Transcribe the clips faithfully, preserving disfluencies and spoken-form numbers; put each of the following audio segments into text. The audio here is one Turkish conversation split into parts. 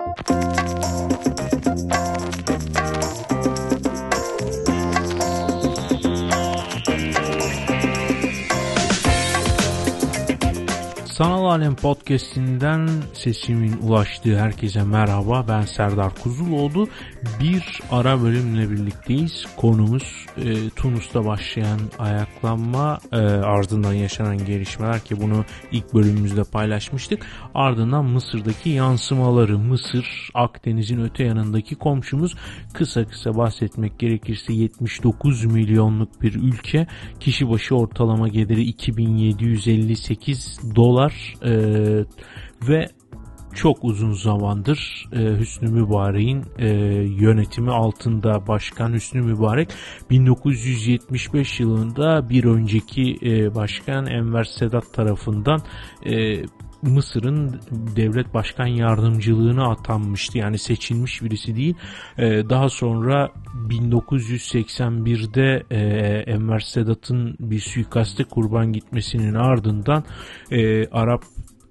Sanal Alem Podcast'inden sesimin ulaştığı herkese merhaba. Ben Serdar Kuzuloğlu. Bir ara bölümle birlikteyiz. Konumuz e, Tunus'ta başlayan ayaklanma, e, ardından yaşanan gelişmeler ki bunu ilk bölümümüzde paylaşmıştık. Ardından Mısır'daki yansımaları. Mısır, Akdeniz'in öte yanındaki komşumuz. Kısa kısa bahsetmek gerekirse yetmiş dokuz milyonluk bir ülke. Kişi başı ortalama geliri iki bin yedi yüz elli sekiz dolar. Ee, ve çok uzun zamandır e, Hüsnü Mübarek'in e, yönetimi altında başkan Hüsnü Mübarek bin dokuz yüz yetmiş beş yılında bir önceki e, başkan Enver Sedat tarafından e, Mısır'ın devlet başkan yardımcılığına atanmıştı. Yani seçilmiş birisi değil. Ee, daha sonra bin dokuz yüz seksen birde e, Enver Sedat'ın bir suikaste kurban gitmesinin ardından e, Arap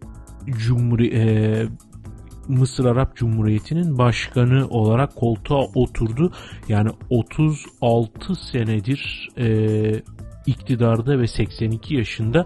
Cumhuri e, Mısır Arap Cumhuriyeti'nin başkanı olarak koltuğa oturdu. Yani otuz altı senedir e, iktidarda ve seksen iki yaşında.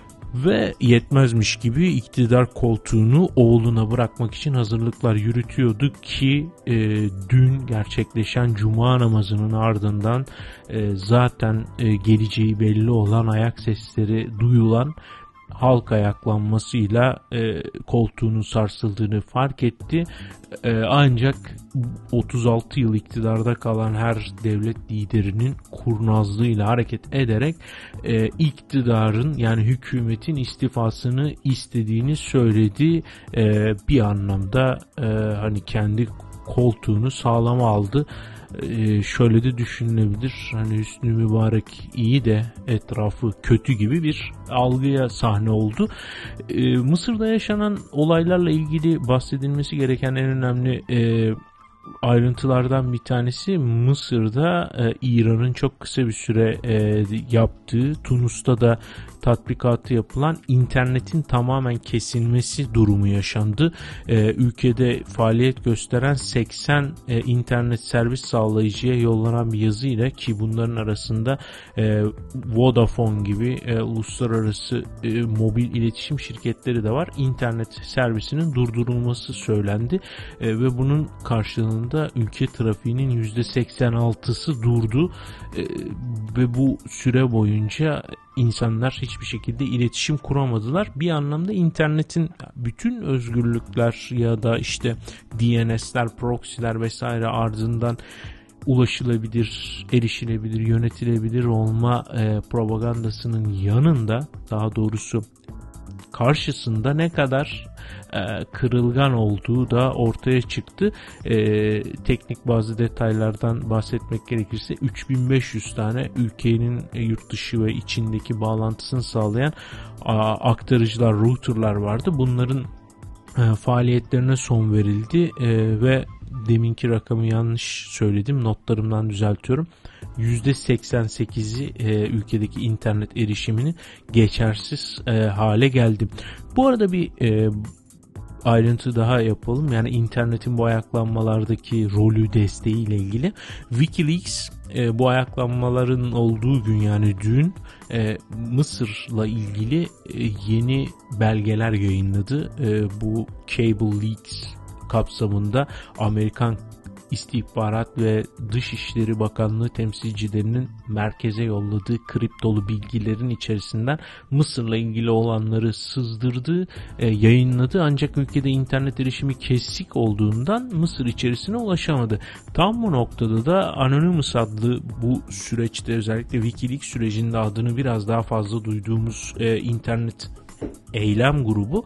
Ve yetmezmiş gibi iktidar koltuğunu oğluna bırakmak için hazırlıklar yürütüyordu ki e, dün gerçekleşen Cuma namazının ardından e, zaten e, geleceği belli olan ayak sesleri duyulan halk ayaklanmasıyla e, koltuğunun sarsıldığını fark etti. E, ancak otuz altı yıl iktidarda kalan her devlet liderinin kurnazlığıyla hareket ederek e, iktidarın yani hükümetin istifasını istediğini söyledi. E, bir anlamda e, hani kendi koltuğunu sağlama aldı. Ee, şöyle de düşünülebilir, hani Hüsnü Mübarek iyi de etrafı kötü gibi bir algıya sahne oldu. Ee, Mısır'da yaşanan olaylarla ilgili bahsedilmesi gereken en önemli e, ayrıntılardan bir tanesi Mısır'da e, İran'ın çok kısa bir süre e, yaptığı, Tunus'ta da tatbikatı yapılan internetin tamamen kesilmesi durumu yaşandı. E, ülkede faaliyet gösteren seksen e, internet servis sağlayıcıya yollanan bir yazıyla ki bunların arasında e, Vodafone gibi e, uluslararası e, mobil iletişim şirketleri de var. İnternet servisinin durdurulması söylendi e, ve bunun karşılığında ülke trafiğinin yüzde seksen altısı durdu e, ve bu süre boyunca İnsanlar hiçbir şekilde iletişim kuramadılar. Bir anlamda internetin bütün özgürlükler ya da işte D N S'ler, proxy'ler vesaire ardından ulaşılabilir, erişilebilir, yönetilebilir olma e, propagandasının yanında, daha doğrusu karşısında ne kadar e, kırılgan olduğu da ortaya çıktı. E, teknik bazı detaylardan bahsetmek gerekirse üç bin beş yüz tane ülkenin e, yurt dışı ve içindeki bağlantısını sağlayan a, aktarıcılar, routerlar vardı. Bunların e, faaliyetlerine son verildi e, ve deminki rakamı yanlış söyledim, notlarımdan düzeltiyorum. yüzde seksen sekizi e, ülkedeki internet erişimini geçersiz e, hale geldi. Bu arada bir e, ayrıntı daha yapalım. Yani internetin bu ayaklanmalardaki rolü, desteği ile ilgili WikiLeaks e, bu ayaklanmaların olduğu gün, yani dün e, Mısır'la ilgili e, yeni belgeler yayınladı. E, bu Cable Leaks kapsamında Amerikan İstihbarat ve Dışişleri Bakanlığı temsilcilerinin merkeze yolladığı kriptolu bilgilerin içerisinden Mısır'la ilgili olanları sızdırdı, e, yayınladı. Ancak ülkede internet erişimi kesik olduğundan Mısır içerisine ulaşamadı. Tam bu noktada da Anonymous adlı bu süreçte, özellikle WikiLeaks sürecinde adını biraz daha fazla duyduğumuz e, internet eylem grubu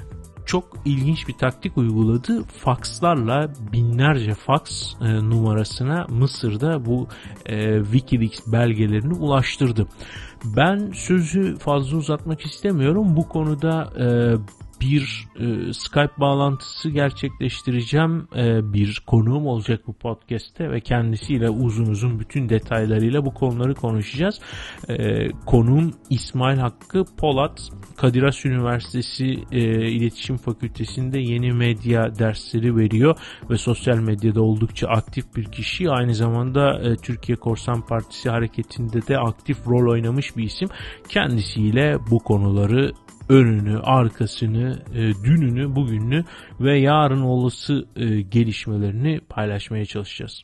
çok ilginç bir taktik uyguladı. Fakslarla binlerce faks e, numarasına Mısır'da bu e, WikiLeaks belgelerini ulaştırdı. Ben sözü fazla uzatmak istemiyorum. Bu konuda e, bir e, Skype bağlantısı gerçekleştireceğim. E, bir konuğum olacak bu podcast'te ve kendisiyle uzun uzun bütün detaylarıyla bu konuları konuşacağız. E, konuğum İsmail Hakkı Polat. Kadir Has Üniversitesi e, İletişim Fakültesi'nde yeni medya dersleri veriyor ve sosyal medyada oldukça aktif bir kişi. Aynı zamanda e, Türkiye Korsan Partisi hareketinde de aktif rol oynamış bir isim. Kendisiyle bu konuları, önünü, arkasını, e, dününü, bugününü ve yarın olası e, gelişmelerini paylaşmaya çalışacağız.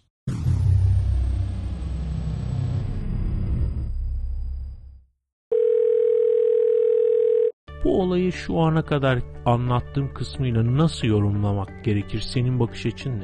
Bu olayı şu ana kadar anlattığım kısmıyla nasıl yorumlamak gerekir? Senin bakış açın ne?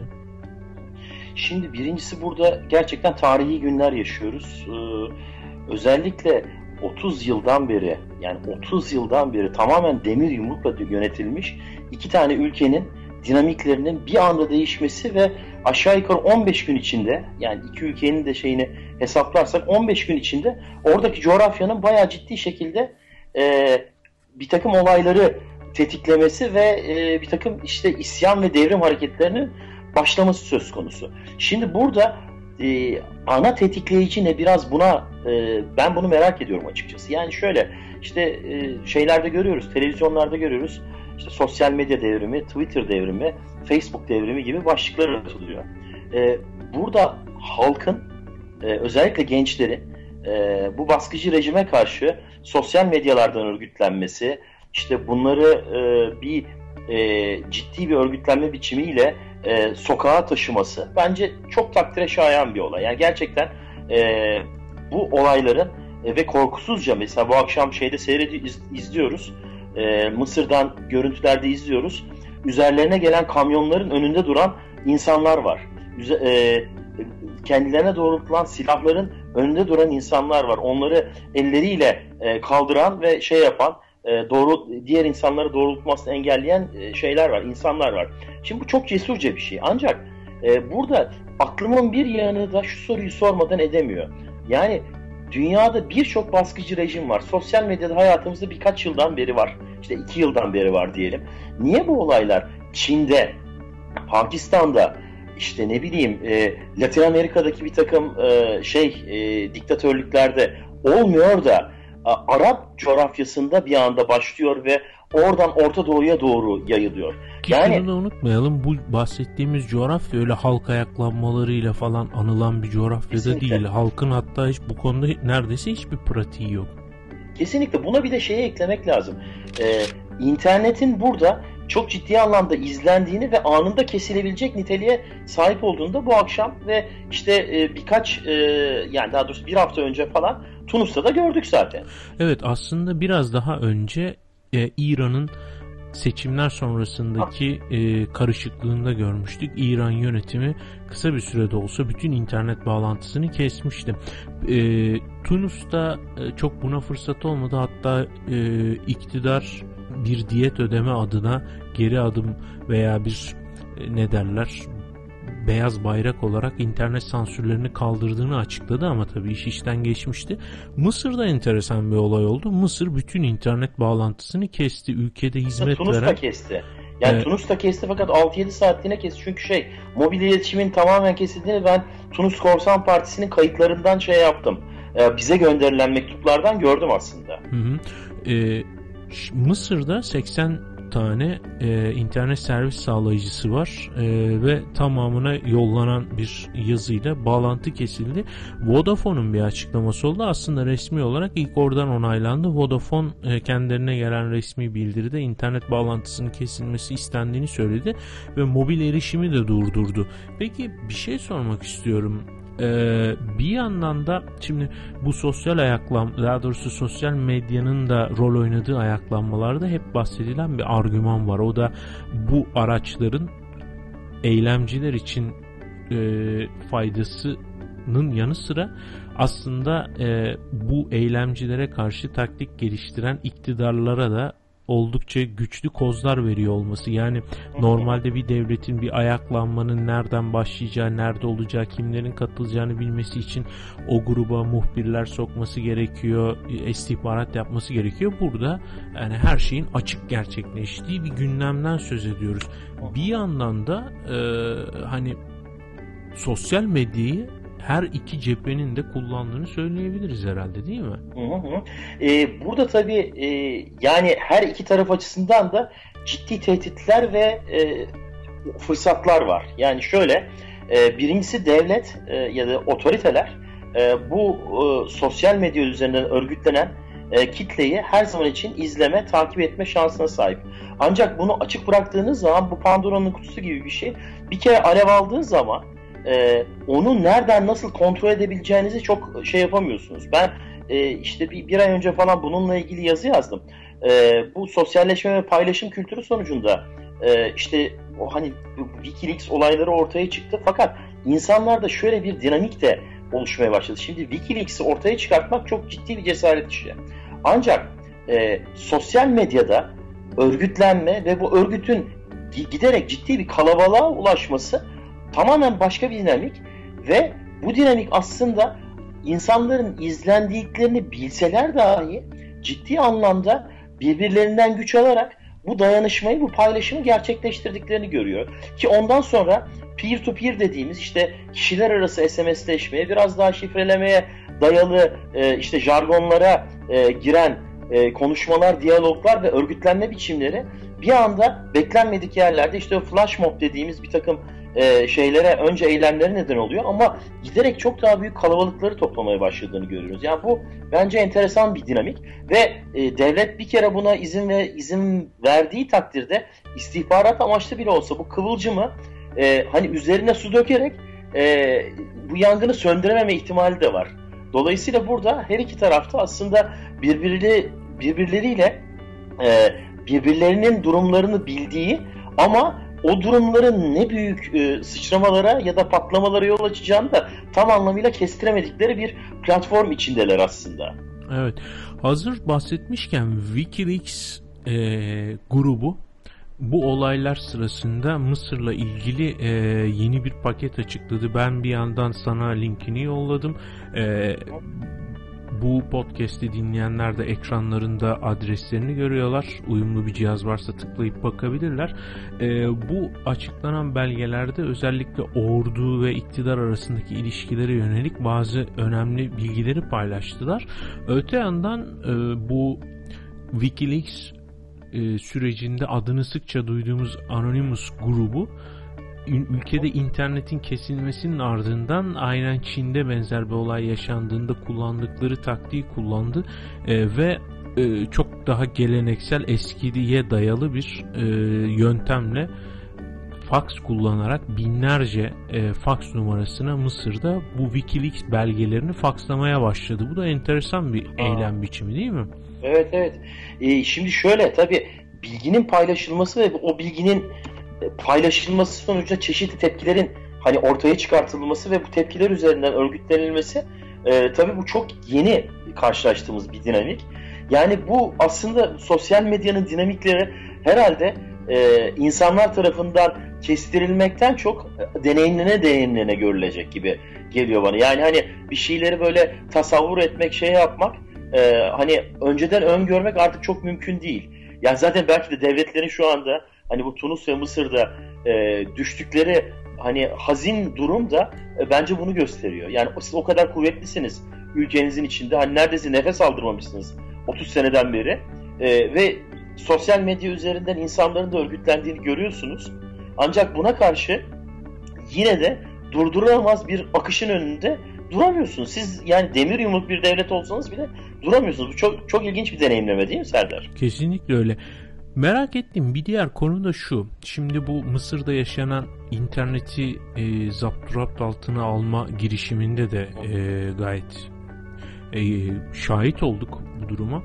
Şimdi birincisi, burada gerçekten tarihi günler yaşıyoruz. Ee, özellikle otuz yıldan beri, yani otuz yıldan beri tamamen demir yumrukla yönetilmiş iki tane ülkenin dinamiklerinin bir anda değişmesi ve aşağı yukarı on beş gün içinde, yani iki ülkenin de şeyini hesaplarsak on beş gün içinde oradaki coğrafyanın bayağı ciddi şekilde e, bir takım olayları tetiklemesi ve e, bir takım işte isyan ve devrim hareketlerinin başlaması söz konusu. Şimdi burada e, ana tetikleyici ne, biraz buna e, ben bunu merak ediyorum açıkçası. Yani şöyle işte e, şeylerde görüyoruz, televizyonlarda görüyoruz, işte sosyal medya devrimi, Twitter devrimi, Facebook devrimi gibi başlıklar atılıyor. E, burada halkın e, özellikle gençlerin e, bu baskıcı rejime karşı sosyal medyalardan örgütlenmesi, işte bunları e, bir e, ciddi bir örgütlenme biçimiyle e, sokağa taşıması bence çok takdire şayan bir olay. Yani gerçekten e, bu olayların e, ve korkusuzca, mesela bu akşam şeyde seyrediyoruz, iz, izliyoruz. E, Mısır'dan görüntülerde izliyoruz. Üzerlerine gelen kamyonların önünde duran insanlar var. Üze, e, kendilerine doğrultulan silahların önünde duran insanlar var. Onları elleriyle e, kaldıran ve şey yapan, e, doğru diğer insanları doğrultmasını engelleyen e, şeyler var, insanlar var. Şimdi bu çok cesurca bir şey. Ancak e, burada aklımın bir yanı da şu soruyu sormadan edemiyor. Yani dünyada birçok baskıcı rejim var. Sosyal medyada hayatımızda birkaç yıldan beri var. İşte iki yıldan beri var diyelim. Niye bu olaylar Çin'de, Pakistan'da, işte ne bileyim e, Latin Amerika'daki bir takım e, şey e, diktatörlüklerde olmuyor da a, Arap coğrafyasında bir anda başlıyor ve oradan Orta Doğu'ya doğru yayılıyor. Ki yani, şunu da unutmayalım, bu bahsettiğimiz coğrafya öyle halk ayaklanmalarıyla falan anılan bir coğrafyada kesinlikle değil. Halkın hatta hiç bu konuda neredeyse hiçbir pratiği yok. Kesinlikle. Buna bir de şeyi eklemek lazım. Ee, internetin burada çok ciddi anlamda izlendiğini ve anında kesilebilecek niteliğe sahip olduğunu da bu akşam ve işte e, birkaç e, yani daha doğrusu bir hafta önce falan Tunus'ta da gördük zaten. Evet, aslında biraz daha önce e, İran'ın seçimler sonrasındaki e, karışıklığında görmüştük. İran yönetimi kısa bir sürede olsa bütün internet bağlantısını kesmişti. E, Tunus'ta e, çok buna fırsat olmadı. Hatta e, iktidar bir diyet ödeme adına geri adım veya bir e, ne derler beyaz bayrak olarak internet sansürlerini kaldırdığını açıkladı ama tabii iş işten geçmişti. Mısır'da enteresan bir olay oldu. Mısır bütün internet bağlantısını kesti. Ülkede hizmet Tunus veren... da kesti. Yani evet. Tunus da kesti fakat altı yedi saatliğine kesti. Çünkü şey, mobil iletişimin tamamen kesildiğini ben Tunus Korsan Partisi'nin kayıtlarından şey yaptım. Ee, bize gönderilen mektuplardan gördüm aslında. Hı hı. Ee, Mısır'da seksen tane e, internet servis sağlayıcısı var e, ve tamamına yollanan bir yazıyla bağlantı kesildi. Vodafone'un bir açıklaması oldu. Aslında resmi olarak ilk oradan onaylandı. Vodafone e, kendilerine gelen resmi bildiride internet bağlantısının kesilmesi istendiğini söyledi ve mobil erişimi de durdurdu. Peki bir şey sormak istiyorum. Ee, bir yandan da şimdi bu sosyal ayaklan, daha doğrusu sosyal medyanın da rol oynadığı ayaklanmalarda hep bahsedilen bir argüman var. O da bu araçların eylemciler için e, faydasının yanı sıra aslında e, bu eylemcilere karşı taktik geliştiren iktidarlara da oldukça güçlü kozlar veriyor olması. Yani normalde bir devletin bir ayaklanmanın nereden başlayacağı, nerede olacağı, kimlerin katılacağını bilmesi için o gruba muhbirler sokması gerekiyor, istihbarat yapması gerekiyor. Burada yani her şeyin açık gerçekleştiği bir gündemden söz ediyoruz. Bir yandan da e, hani sosyal medyayı her iki cephenin de kullandığını söyleyebiliriz herhalde, değil mi? Hı hı. Ee, burada tabii e, yani her iki taraf açısından da ciddi tehditler ve e, fırsatlar var. Yani şöyle, e, birincisi devlet e, ya da otoriteler e, bu e, sosyal medya üzerinden örgütlenen e, kitleyi her zaman için izleme, takip etme şansına sahip. Ancak bunu açık bıraktığınız zaman bu Pandora'nın kutusu gibi bir şey. Bir kere alev aldığı zaman Ee, onu nereden nasıl kontrol edebileceğinizi çok şey yapamıyorsunuz. Ben e, işte bir, bir ay önce falan bununla ilgili yazı yazdım. Ee, bu sosyalleşme ve paylaşım kültürü sonucunda e, işte o hani Wikileaks olayları ortaya çıktı. Fakat insanlarda şöyle bir dinamik de oluşmaya başladı. Şimdi Wikileaks'i ortaya çıkartmak çok ciddi bir cesaret işi. Ancak e, sosyal medyada örgütlenme ve bu örgütün giderek ciddi bir kalabalığa ulaşması tamamen başka bir dinamik ve bu dinamik aslında insanların izlendiklerini bilseler dahi ciddi anlamda birbirlerinden güç alarak bu dayanışmayı, bu paylaşımı gerçekleştirdiklerini görüyor. Ki ondan sonra peer to peer dediğimiz işte kişiler arası S M S'leşmeye, biraz daha şifrelemeye dayalı işte jargonlara giren konuşmalar, diyaloglar ve örgütlenme biçimleri bir anda beklenmedik yerlerde işte o flash mob dediğimiz bir takım E, şeylere, önce eylemlere neden oluyor ama giderek çok daha büyük kalabalıkları toplamaya başladığını görüyoruz. Yani bu bence enteresan bir dinamik ve e, devlet bir kere buna izin ve izin verdiği takdirde istihbarat amaçlı bile olsa bu kıvılcımı e, hani üzerine su dökerek e, bu yangını söndürememe ihtimali de var. Dolayısıyla burada her iki tarafta aslında birbirleri birbirleriyle e, birbirlerinin durumlarını bildiği ama o durumların ne büyük e, sıçramalara ya da patlamalara yol açacağını da tam anlamıyla kestiremedikleri bir platform içindeler aslında. Evet. Hazır bahsetmişken Wikileaks e, grubu bu olaylar sırasında Mısır'la ilgili e, yeni bir paket açıkladı. Ben bir yandan sana linkini yolladım. E, Bu podcast'i dinleyenler de ekranlarında adreslerini görüyorlar. Uyumlu bir cihaz varsa tıklayıp bakabilirler. Ee, bu açıklanan belgelerde özellikle ordu ve iktidar arasındaki ilişkilere yönelik bazı önemli bilgileri paylaştılar. Öte yandan e, bu Wikileaks e, sürecinde adını sıkça duyduğumuz Anonymous grubu ülkede internetin kesilmesinin ardından aynen Çin'de benzer bir olay yaşandığında kullandıkları taktiği kullandı e, ve e, çok daha geleneksel, eskiye dayalı bir e, yöntemle fax kullanarak binlerce e, fax numarasına Mısır'da bu Wikileaks belgelerini fakslamaya başladı. Bu da enteresan bir Aa. eylem biçimi değil mi? Evet evet. E, şimdi şöyle tabii bilginin paylaşılması ve o bilginin paylaşılması sonucunda çeşitli tepkilerin hani ortaya çıkartılması ve bu tepkiler üzerinden örgütlenilmesi e, tabii bu çok yeni karşılaştığımız bir dinamik. Yani bu aslında sosyal medyanın dinamikleri herhalde e, insanlar tarafından kestirilmekten çok deneyimlene deneyimlene görülecek gibi geliyor bana. Yani hani bir şeyleri böyle tasavvur etmek, şey yapmak e, hani önceden öngörmek artık çok mümkün değil. Yani zaten belki de devletlerin şu anda hani bu Tunus ve Mısır'da e, düştükleri hani hazin durum da e, bence bunu gösteriyor. Yani siz o kadar kuvvetlisiniz ülkenizin içinde. Hani neredeyse nefes aldırmamışsınız otuz seneden beri. E, ve sosyal medya üzerinden insanların da örgütlendiğini görüyorsunuz. Ancak buna karşı yine de durdurulamaz bir akışın önünde duramıyorsunuz. Siz yani demir yumruk bir devlet olsanız bile duramıyorsunuz. Bu çok çok ilginç bir deneyimleme değil mi Serdar? Kesinlikle öyle. Merak ettiğim bir diğer konu da şu. Şimdi bu Mısır'da yaşanan interneti e, zapturapt altına alma girişiminde de e, gayet e, şahit olduk bu duruma.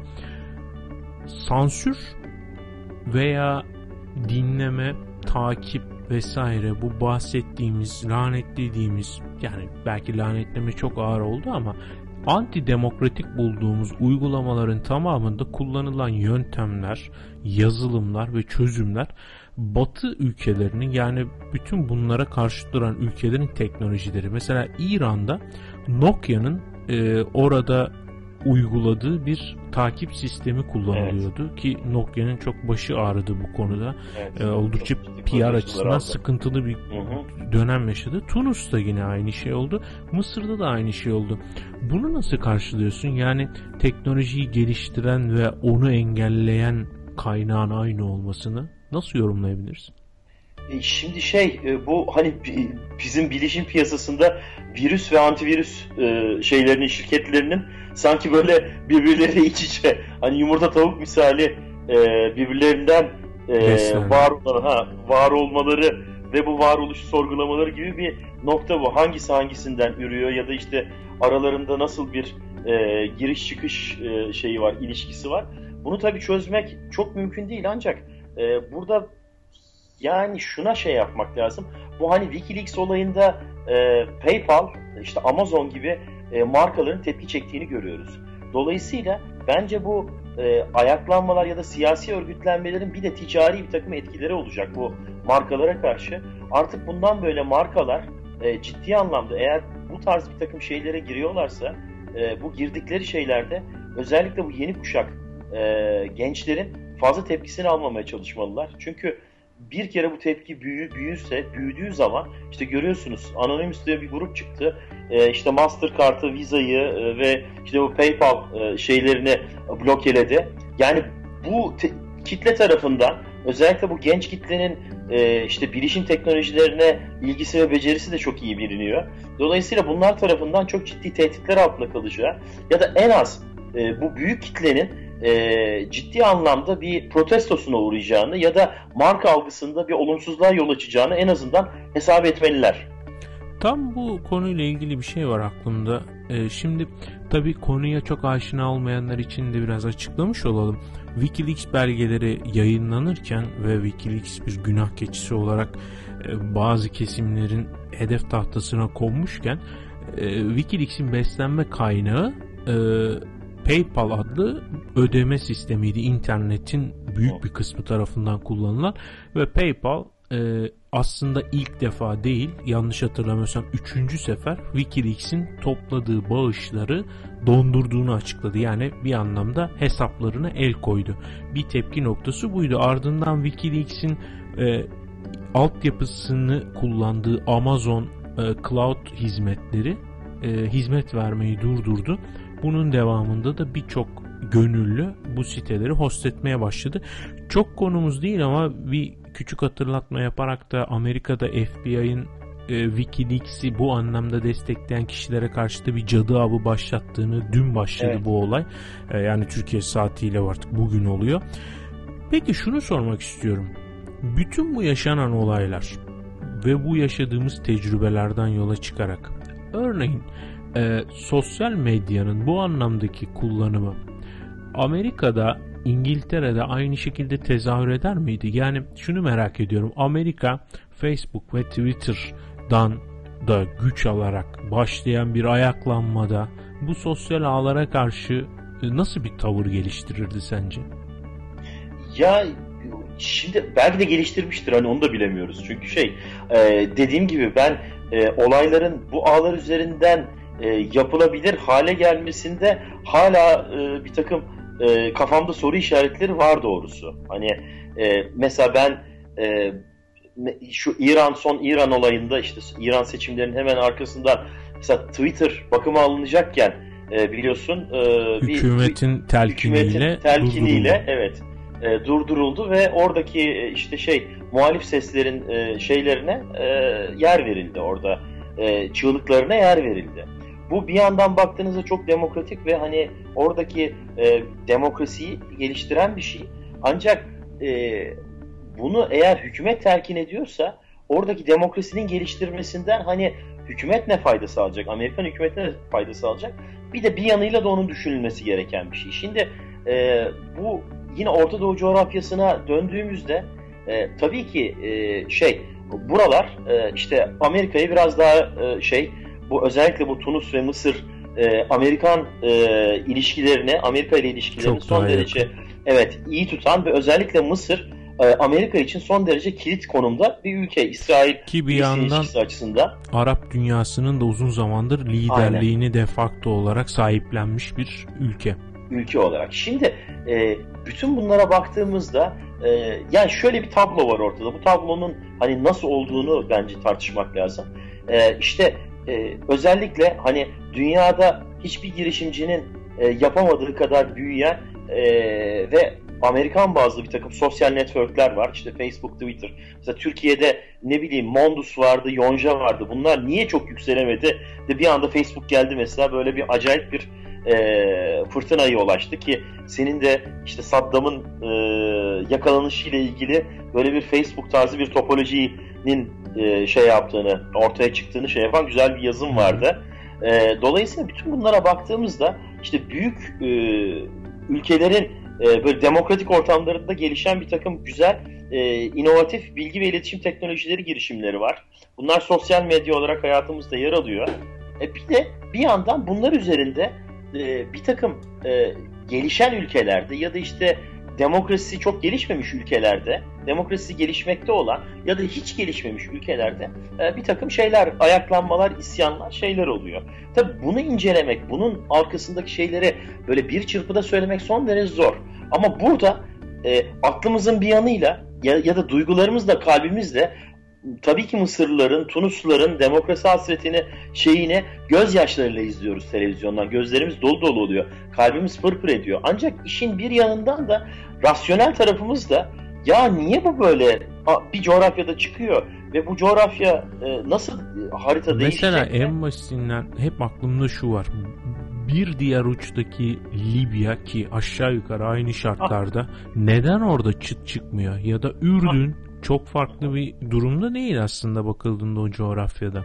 Sansür veya dinleme, takip vesaire, bu bahsettiğimiz, lanetlediğimiz, yani belki lanetleme çok ağır oldu ama antidemokratik bulduğumuz uygulamaların tamamında kullanılan yöntemler, yazılımlar ve çözümler Batı ülkelerinin, yani bütün bunlara karşı duran ülkelerin teknolojileri. Mesela İran'da Nokia'nın e, orada uyguladığı bir takip sistemi kullanılıyordu, evet. Ki Nokia'nın çok başı ağrıdı bu konuda. Evet. E, oldukça P R açısından aldı. Sıkıntılı bir hı hı. dönem yaşadı. Tunus'ta yine aynı şey oldu. Mısır'da da aynı şey oldu. Bunu nasıl karşılıyorsun? Yani teknolojiyi geliştiren ve onu engelleyen kaynağın aynı olmasını nasıl yorumlayabiliriz? Şimdi şey, bu hani bizim bilişim piyasasında virüs ve antivirüs şeylerinin, şirketlerinin sanki böyle birbirleriyle iç içe, hani yumurta tavuk misali birbirlerinden var olan, ha var olmaları ve bu varoluşu sorgulamaları gibi bir nokta bu. Hangisi hangisinden ürüyor ya da işte aralarında nasıl bir giriş çıkış şeyi var, ilişkisi var. Bunu tabii çözmek çok mümkün değil, ancak burada yani şuna şey yapmak lazım. Bu hani WikiLeaks olayında e, PayPal, işte Amazon gibi e, markaların tepki çektiğini görüyoruz. Dolayısıyla bence bu e, ayaklanmalar ya da siyasi örgütlenmelerin bir de ticari bir takım etkileri olacak bu markalara karşı. Artık bundan böyle markalar e, ciddi anlamda eğer bu tarz bir takım şeylere giriyorlarsa e, bu girdikleri şeylerde özellikle bu yeni kuşak e, gençlerin fazla tepkisini almamaya çalışmalılar. Çünkü bir kere bu tepki büyü, büyürse, büyüdüğü zaman işte görüyorsunuz Anonymous diye bir grup çıktı. E, işte Mastercard'ı, Visa'yı e, ve işte bu PayPal e, şeylerini blokeledi. Yani bu te- kitle tarafından özellikle bu genç kitlenin e, işte bilişim teknolojilerine ilgisi ve becerisi de çok iyi biliniyor. Dolayısıyla bunlar tarafından çok ciddi tehditler altında kalacağı ya da en az e, bu büyük kitlenin E, ciddi anlamda bir protestosuna uğrayacağını ya da marka algısında bir olumsuzluğa yol açacağını en azından hesap etmeliler. Tam bu konuyla ilgili bir şey var aklımda. Ee, şimdi tabii konuya çok aşina olmayanlar için de biraz açıklamış olalım. WikiLeaks belgeleri yayınlanırken ve WikiLeaks bir günah keçisi olarak e, bazı kesimlerin hedef tahtasına konmuşken e, WikiLeaks'in beslenme kaynağı e, PayPal adlı ödeme sistemiydi. İnternetin büyük bir kısmı tarafından kullanılan ve PayPal e, aslında ilk defa değil, yanlış hatırlamıyorsam üçüncü sefer WikiLeaks'in topladığı bağışları dondurduğunu açıkladı. Yani bir anlamda hesaplarına el koydu. Bir tepki noktası buydu. Ardından WikiLeaks'in e, altyapısını kullandığı Amazon e, Cloud hizmetleri e, hizmet vermeyi durdurdu. Bunun devamında da birçok gönüllü bu siteleri host etmeye başladı. Çok konumuz değil ama bir küçük hatırlatma yaparak da Amerika'da F B I'nin e, WikiLeaks'i bu anlamda destekleyen kişilere karşı da bir cadı avı başlattığını, dün başladı evet. Bu olay. E, yani Türkiye saatiyle artık bugün oluyor. Peki şunu sormak istiyorum. Bütün bu yaşanan olaylar ve bu yaşadığımız tecrübelerden yola çıkarak örneğin e, sosyal medyanın bu anlamdaki kullanımı Amerika'da, İngiltere'de aynı şekilde tezahür eder miydi? Yani şunu merak ediyorum. Amerika Facebook ve Twitter'dan da güç alarak başlayan bir ayaklanmada bu sosyal ağlara karşı nasıl bir tavır geliştirirdi sence? Ya şimdi belki de geliştirmiştir, hani onu da bilemiyoruz. Çünkü şey e, dediğim gibi ben e, olayların bu ağlar üzerinden e, yapılabilir hale gelmesinde hala e, bir takım e, kafamda soru işaretleri var doğrusu. Hani e, mesela ben e, şu İran son İran olayında işte İran seçimlerinin hemen arkasından mesela Twitter bakıma alınacakken e, biliyorsun e, hükümetin bir, telkiniyle hükümetin telkiniyle evet e, durduruldu ve oradaki e, işte şey muhalif seslerin e, şeylerine e, yer verildi, orada e, çığlıklarına yer verildi. Bu bir yandan baktığınızda çok demokratik ve hani oradaki e, demokrasiyi geliştiren bir şey. Ancak e, bunu eğer hükümet telkin ediyorsa oradaki demokrasinin geliştirmesinden hani hükümet ne fayda sağlayacak, Amerikan hükümeti ne fayda sağlayacak? Bir de bir yanıyla da onun düşünülmesi gereken bir şey. Şimdi e, bu yine Orta Doğu coğrafyasına döndüğümüzde e, tabii ki e, şey buralar e, işte Amerika'yı biraz daha e, şey bu özellikle bu Tunus ve Mısır e, Amerikan e, ilişkilerini, Amerika ile ilişkilerini Çok son derece yakın. evet iyi tutan ve özellikle Mısır e, Amerika için son derece kilit konumda bir ülke. İsrail ki bir yandan açısından Arap dünyasının da uzun zamandır liderliğini Aynen. de facto olarak sahiplenmiş bir ülke. Ülke olarak. Şimdi e, bütün bunlara baktığımızda e, yani şöyle bir tablo var ortada. Bu tablonun hani nasıl olduğunu bence tartışmak lazım. E, işte e, özellikle hani dünyada hiçbir girişimcinin e, yapamadığı kadar büyüyen e, ve Amerikan bazlı bir takım sosyal networkler var. İşte Facebook, Twitter. Mesela Türkiye'de ne bileyim Mondus vardı, Yonca vardı. Bunlar niye çok yükselemedi de bir anda Facebook geldi mesela, böyle bir acayip bir e, fırtınaya yol açtı ki senin de işte Saddam'ın e, yakalanışıyla ilgili böyle bir Facebook tarzı bir topolojinin e, şey yaptığını, ortaya çıktığını şey yapan güzel bir yazım vardı. E, dolayısıyla bütün bunlara baktığımızda işte büyük e, ülkelerin e, böyle demokratik ortamlarında gelişen bir takım güzel e, inovatif bilgi ve iletişim teknolojileri girişimleri var. Bunlar sosyal medya olarak hayatımızda yer alıyor. E, bir de bir yandan bunlar üzerinde e, bir takım e, gelişen ülkelerde ya da işte demokrasisi çok gelişmemiş ülkelerde, demokrasisi gelişmekte olan ya da hiç gelişmemiş ülkelerde e, bir takım şeyler, ayaklanmalar, isyanlar, şeyler oluyor. Tabii bunu incelemek, bunun arkasındaki şeyleri böyle bir çırpıda söylemek son derece zor. Ama burada e, aklımızın bir yanıyla ya, ya da duygularımızla, kalbimizle tabii ki Mısırlıların, Tunusluların demokrasi hasretini, şeyini gözyaşlarıyla izliyoruz televizyondan. Gözlerimiz dolu dolu oluyor. Kalbimiz pırpır ediyor. Ancak işin bir yanından da rasyonel tarafımız da ya niye bu böyle bir coğrafyada çıkıyor ve bu coğrafya nasıl harita değişecek? Mesela en basitinden hep aklımda şu var. Bir diğer uçtaki Libya ki aşağı yukarı aynı şartlarda ah. neden orada çıt çıkmıyor? Ya da Ürdün ah. çok farklı bir durumda değil aslında bakıldığında o coğrafyada.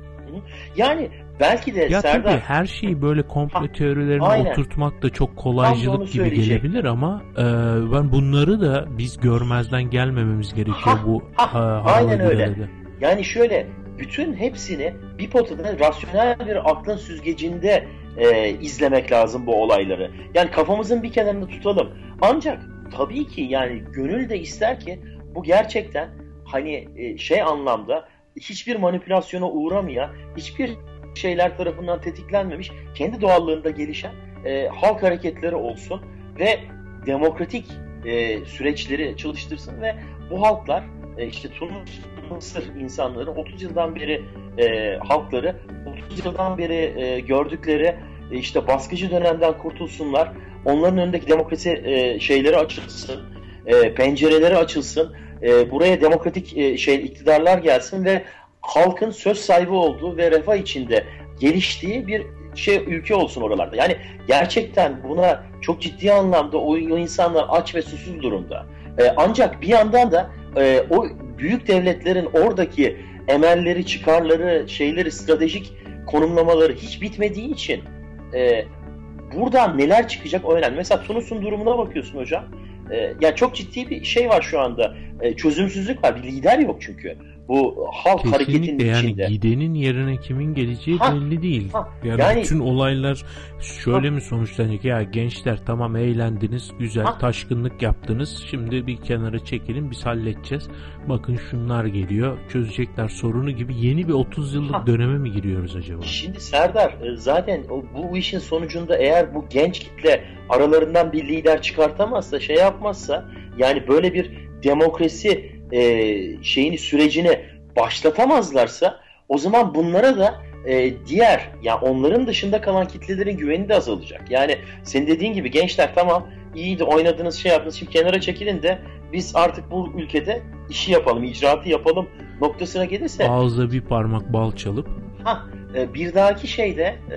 Yani belki de ya Serdar... tabii her şeyi böyle komple teorilerine Aynen. oturtmak da çok kolaycılık gibi gelebilir ama e, ben bunları da biz görmezden gelmememiz gerekiyor ha, bu ha, Aynen öyle. De. Yani şöyle bütün hepsini bir potada rasyonel bir aklın süzgecinde e, izlemek lazım bu olayları. Yani kafamızın bir kenarında tutalım. Ancak tabii ki yani gönül de ister ki bu gerçekten hani e, şey anlamda hiçbir manipülasyona uğramayan, hiçbir şeyler tarafından tetiklenmemiş, kendi doğallığında gelişen e, halk hareketleri olsun ve demokratik e, süreçleri çalıştırsın ve bu halklar e, işte Tunus, Mısır insanları otuz yıldan beri e, halkları otuz yıldan beri e, gördükleri e, işte baskıcı dönemden kurtulsunlar. Onların önündeki demokrasi e, şeyleri açılsın, e, pencereleri açılsın. E, buraya demokratik e, şey iktidarlar gelsin ve halkın söz sahibi olduğu ve refah içinde geliştiği bir şey ülke olsun oralarda. Yani gerçekten buna çok ciddi anlamda o, o insanlar aç ve susuz durumda. E, ancak bir yandan da e, o büyük devletlerin oradaki emelleri, çıkarları, şeyleri, stratejik konumlamaları hiç bitmediği için e, buradan neler çıkacak o önemli. Mesela Tunus'un durumuna bakıyorsun hocam. E, yani çok ciddi bir şey var şu anda. E, çözümsüzlük var. Bir lider yok çünkü. Bu halk Kesinlikle hareketinin yani içinde. Yani gidenin yerine kimin geleceği ha, belli değil. Ha, yani, yani bütün olaylar şöyle ha, mi sonuçlanacak? Ya gençler tamam eğlendiniz, güzel ha, taşkınlık yaptınız. Şimdi bir kenara çekilin, biz halledeceğiz. Bakın şunlar geliyor, çözecekler sorunu gibi yeni bir otuz yıllık ha, döneme mi giriyoruz acaba? Şimdi Serdar zaten bu işin sonucunda eğer bu genç kitle aralarından bir lider çıkartamazsa, şey yapmazsa, yani böyle bir demokrasi E, şeyini sürecini başlatamazlarsa o zaman bunlara da e, diğer yani onların dışında kalan kitlelerin güveni de azalacak. Yani senin dediğin gibi gençler tamam iyiydi oynadınız şey yaptınız şimdi kenara çekilin de biz artık bu ülkede işi yapalım, icraatı yapalım noktasına gelirse. Ağızda bir parmak bal çalıp. Ha, e, bir dahaki şeyde e,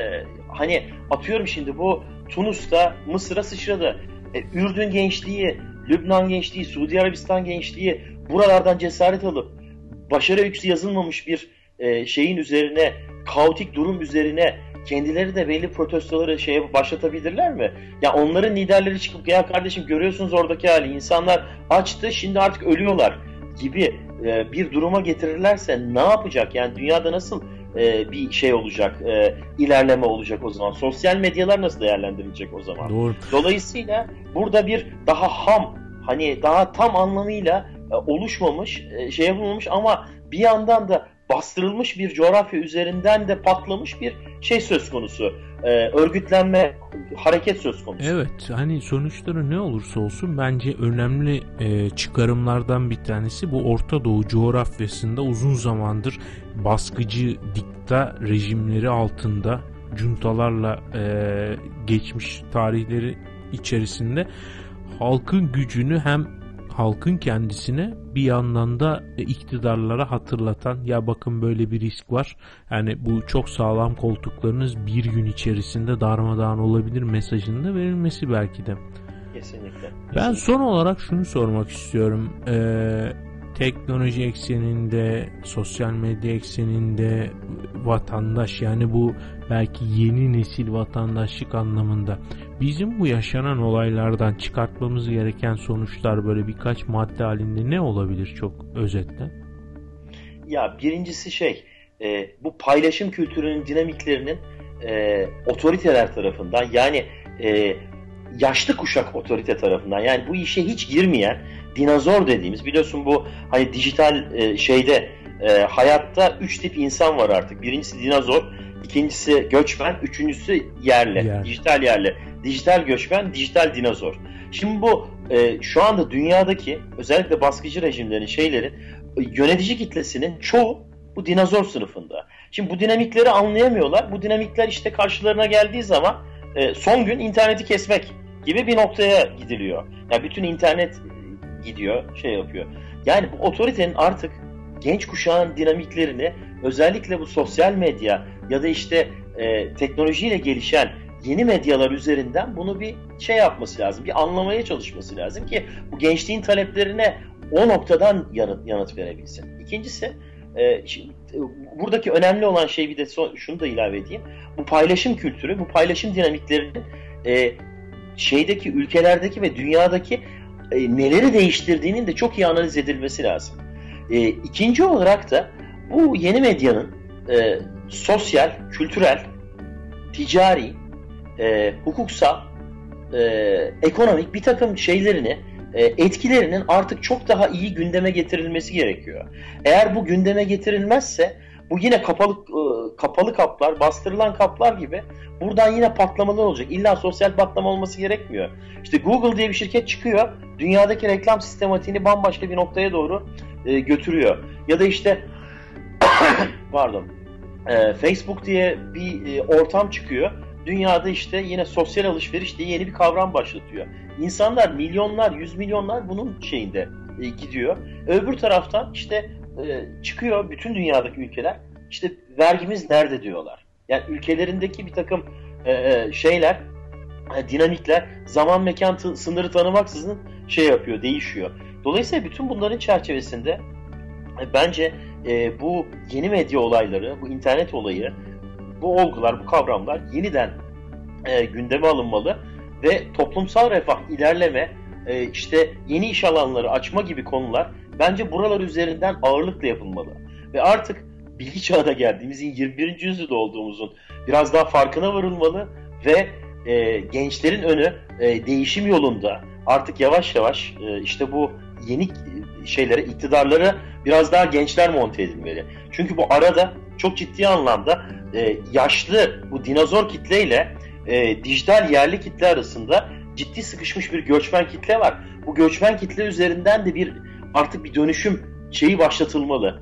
hani atıyorum şimdi bu Tunus'ta Mısır'a sıçradı. E, Ürdün gençliği, Lübnan gençliği, Suudi Arabistan gençliği buralardan cesaret alıp başarı öyküsü yazılmamış bir e, şeyin üzerine, kaotik durum üzerine kendileri de belli protestoları şeye başlatabilirler mi? Ya onların liderleri çıkıp ya kardeşim görüyorsunuz oradaki hali, insanlar açtı şimdi artık ölüyorlar gibi e, bir duruma getirirlerse ne yapacak? Yani dünyada nasıl e, bir şey olacak, e, ilerleme olacak o zaman? Sosyal medyalar nasıl değerlendirilecek o zaman? Doğru. Dolayısıyla burada bir daha ham, hani daha tam anlamıyla e, oluşmamış, e, şey yapılmamış ama bir yandan da bastırılmış bir coğrafya üzerinden de patlamış bir şey söz konusu. Ee, örgütlenme, hareket söz konusu. Evet, hani sonuçları ne olursa olsun bence önemli e, çıkarımlardan bir tanesi bu Orta Doğu coğrafyasında uzun zamandır baskıcı dikta rejimleri altında cuntalarla e, geçmiş tarihleri içerisinde halkın gücünü hem halkın kendisine bir yandan da iktidarlara hatırlatan, ya bakın böyle bir risk var. Yani bu çok sağlam koltuklarınız bir gün içerisinde darmadağın olabilir mesajının da verilmesi belki de. Kesinlikle. Kesinlikle. Ben son olarak şunu sormak istiyorum. Ee, teknoloji ekseninde, sosyal medya ekseninde vatandaş, yani bu belki yeni nesil vatandaşlık anlamında bizim bu yaşanan olaylardan çıkartmamız gereken sonuçlar böyle birkaç madde halinde ne olabilir çok özetle? Ya birincisi şey, e, bu paylaşım kültürünün dinamiklerinin e, otoriteler tarafından, yani e, yaşlı kuşak otorite tarafından, yani bu işe hiç girmeyen dinozor dediğimiz, biliyorsun bu hani dijital e, şeyde e, hayatta üç tip insan var artık. Birincisi dinozor, ikincisi göçmen, üçüncüsü yerli, Yer. dijital yerli. Dijital göçmen, dijital dinozor. Şimdi bu e, şu anda dünyadaki özellikle baskıcı rejimlerin, şeylerin yönetici kitlesinin çoğu bu dinozor sınıfında. Şimdi bu dinamikleri anlayamıyorlar. Bu dinamikler işte karşılarına geldiği zaman e, son gün interneti kesmek gibi bir noktaya gidiliyor. Yani bütün internet gidiyor, şey yapıyor. Yani bu otoritenin artık genç kuşağın dinamiklerini, özellikle bu sosyal medya ya da işte e, teknolojiyle gelişen yeni medyalar üzerinden bunu bir şey yapması lazım. Bir anlamaya çalışması lazım ki bu gençliğin taleplerine o noktadan yanıt, yanıt verebilsin. İkincisi, e, şimdi, e, buradaki önemli olan şey, bir de son, şunu da ilave edeyim. Bu paylaşım kültürü, bu paylaşım dinamiklerinin e, şeydeki, ülkelerdeki ve dünyadaki e, neleri değiştirdiğinin de çok iyi analiz edilmesi lazım. E, ikinci olarak da bu yeni medyanın e, sosyal, kültürel, ticari, e, hukuksal, e, ekonomik bir takım şeylerini, e, etkilerinin artık çok daha iyi gündeme getirilmesi gerekiyor. Eğer bu gündeme getirilmezse bu yine kapalı e, kapalı kaplar, bastırılan kaplar gibi buradan yine patlamalar olacak. İlla sosyal patlama olması gerekmiyor. İşte Google diye bir şirket çıkıyor, dünyadaki reklam sistematiğini bambaşka bir noktaya doğru e, götürüyor. Ya da işte pardon, e, Facebook diye bir e, ortam çıkıyor. Dünyada işte yine sosyal alışveriş diye yeni bir kavram başlatıyor. İnsanlar, milyonlar, yüz milyonlar bunun şeyinde e, gidiyor. Öbür taraftan işte e, çıkıyor bütün dünyadaki ülkeler, işte vergimiz nerede diyorlar. Yani ülkelerindeki bir takım e, şeyler, e, dinamikler zaman mekan t- sınırı tanımaksızın şey yapıyor, değişiyor. Dolayısıyla bütün bunların çerçevesinde e, bence e, bu yeni medya olayları, bu internet olayı, bu olgular, bu kavramlar yeniden e, gündeme alınmalı ve toplumsal refah, ilerleme, e, işte yeni iş alanları açma gibi konular bence buralar üzerinden ağırlıkla yapılmalı. Ve artık bilgi çağına geldiğimizin, yirmi birinci yüzyılda olduğumuzun biraz daha farkına varılmalı ve e, gençlerin önü e, değişim yolunda artık yavaş yavaş e, işte bu yeni şeylere, iktidarlara biraz daha gençler monte edilmeli. Çünkü bu arada çok ciddi anlamda e, yaşlı bu dinozor kitleyle e, dijital yerli kitle arasında ciddi sıkışmış bir göçmen kitle var. Bu göçmen kitle üzerinden de bir artık bir dönüşüm şeyi başlatılmalı.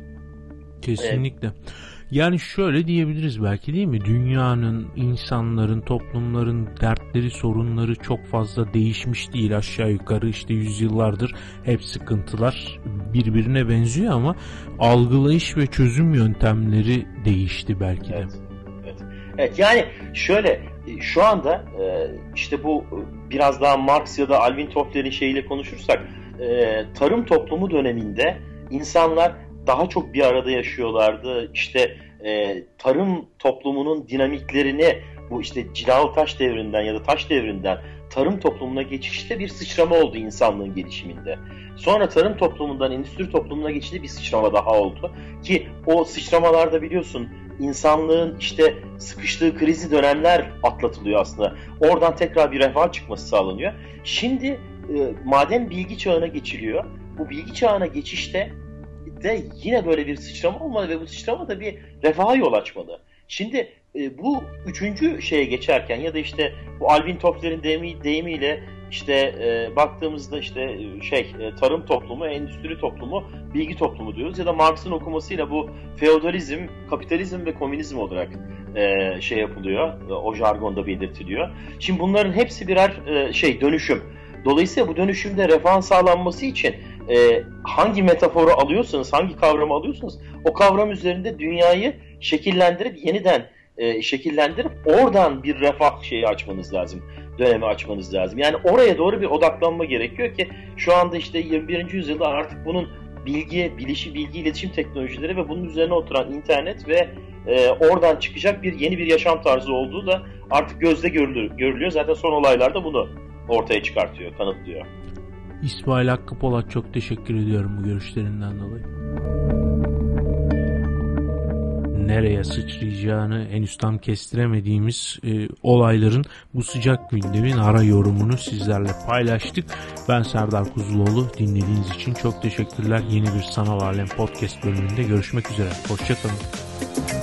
Kesinlikle. Evet. Yani şöyle diyebiliriz belki, değil mi? Dünyanın, insanların, toplumların dertleri, sorunları çok fazla değişmiş değil aşağı yukarı. İşte yüzyıllardır hep sıkıntılar birbirine benziyor ama algılayış ve çözüm yöntemleri değişti belki de. Evet. Evet. Evet, yani şöyle şu anda işte bu biraz daha Marx ya da Alvin Toffler'in şeyiyle konuşursak, tarım toplumu döneminde insanlar daha çok bir arada yaşıyorlardı. İşte e, tarım toplumunun dinamiklerini, bu işte cilalı taş devrinden ya da taş devrinden tarım toplumuna geçişte bir sıçrama oldu insanlığın gelişiminde. Sonra tarım toplumundan endüstri toplumuna geçişte bir sıçrama daha oldu. Ki o sıçramalarda biliyorsun insanlığın işte sıkıştığı krizi dönemler atlatılıyor aslında. Oradan tekrar bir refah çıkması sağlanıyor. Şimdi e, madem bilgi çağına geçiliyor, bu bilgi çağına geçişte de yine böyle bir sıçrama olmalı ve bu sıçrama da bir refaha yol açmalı. Şimdi e, bu üçüncü şeye geçerken ya da işte bu Alvin Toffler'in deyimi, deyimiyle işte e, baktığımızda işte e, şey e, tarım toplumu, endüstri toplumu, bilgi toplumu diyoruz ya da Marx'ın okumasıyla bu feodalizm, kapitalizm ve komünizm olarak e, şey yapılıyor, e, o jargonda belirtiliyor. Şimdi bunların hepsi birer e, şey dönüşüm. Dolayısıyla bu dönüşümde refahın sağlanması için e, hangi metaforu alıyorsanız, hangi kavramı alıyorsanız o kavram üzerinde dünyayı şekillendirip yeniden e, şekillendirip oradan bir refah şeyi açmanız lazım. Dönemi açmanız lazım. Yani oraya doğru bir odaklanma gerekiyor ki şu anda işte yirmi birinci yüzyılda artık bunun bilgi, bilişi, bilgi iletişim teknolojileri ve bunun üzerine oturan internet ve e, oradan çıkacak bir yeni bir yaşam tarzı olduğu da artık gözle görülür, görülüyor. Zaten son olaylarda bunu ortaya çıkartıyor, kanıtlıyor. İsmail Hakkı Polat, çok teşekkür ediyorum bu görüşlerinden dolayı. Nereye sıçrayacağını henüz tam kestiremediğimiz e, olayların bu sıcak gündemin ara yorumunu sizlerle paylaştık. Ben Serdar Kuzuloğlu. Dinlediğiniz için çok teşekkürler. Yeni bir Sanal Alem Podcast bölümünde görüşmek üzere. Hoşçakalın.